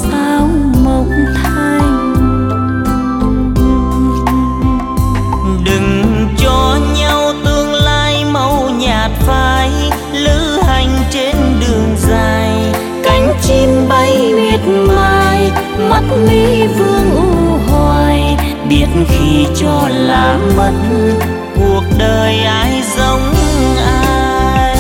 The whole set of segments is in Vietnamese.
sao mộng thành. Đừng cho nhau tương lai màu nhạt phai, lữ hành trên đường dài, cánh chim bay miệt mài, mắt mi vương u hoài, biết khi cho là mất cuộc đời ai giống ai.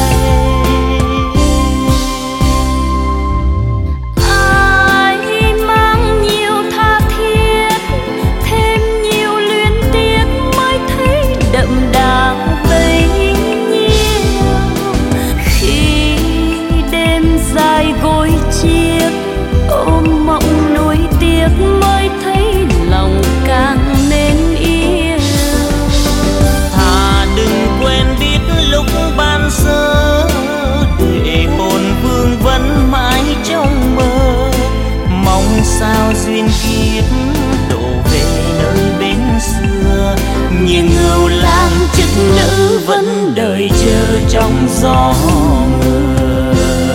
Ai mang nhiều tha thiết, thêm nhiều luyến tiếc mới thấy đậm đà bấy nhiêu. Khi đêm dài gối chiếc ôm mộng nuối tiếc mới thấy lòng càng nên yêu. Thà đừng quên biết lúc ban sơ, để hồn vương vẫn mãi trong mơ. Mong sao duyên kiếp đổ về nơi bến xưa, như ngưu lang chức nữ vẫn đợi chờ trong gió mưa.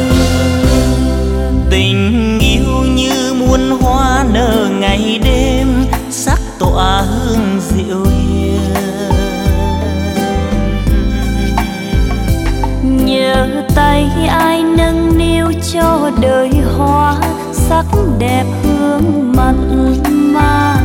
Tình yêu như muôn hoa nở ngày đêm, sắc tỏa hương dịu hiền. Nhớ tay ai nâng niu cho đời hoa, sắc đẹp hương mặn mà.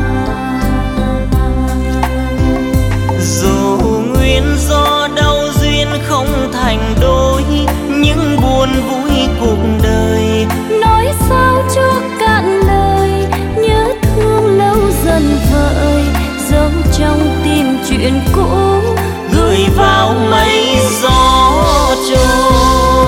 Dù nguyên do đau duyên không thành đôi, nhưng buồn vui cuộc đời Nói sao cho cạn lời, nhớ thương lâu dần vợi, giấu trong tim chuyện cũ, gửi vào mây gió trôi.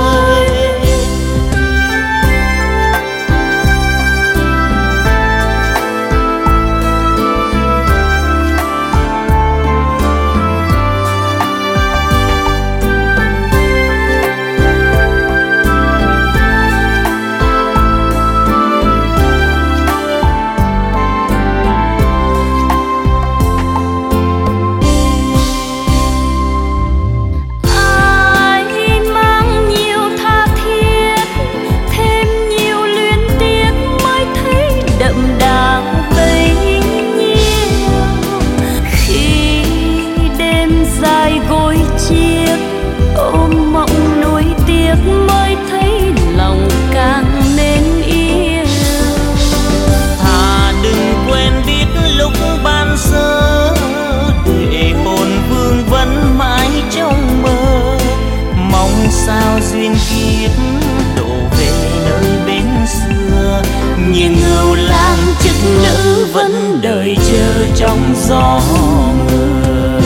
Sao duyên kiếp đổ về nơi bến xưa, như ngưu lang chức nữ vẫn đợi chờ trong gió mưa.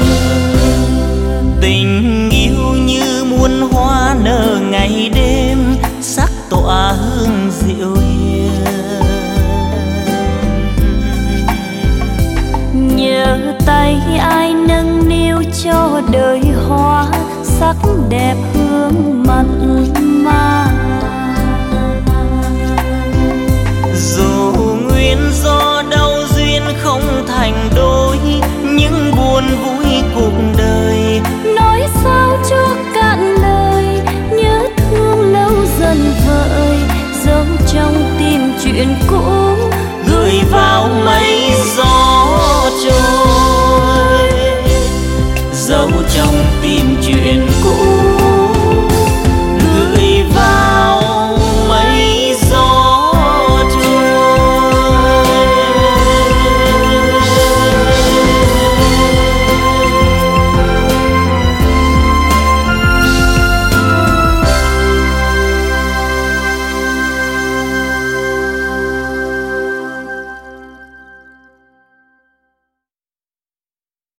Tình yêu như muôn hoa nở ngày đêm, sắc tỏa hương dịu hiền. Nhớ tay ai nâng niu cho đời hoa, sắc đẹp hương mặn mà. Dù nguyên do đau duyên không thành đôi, nhưng buồn vui cuộc đời Nói sao cho cạn lời, nhớ thương lâu dần vợi, giấu trong tim chuyện cũ,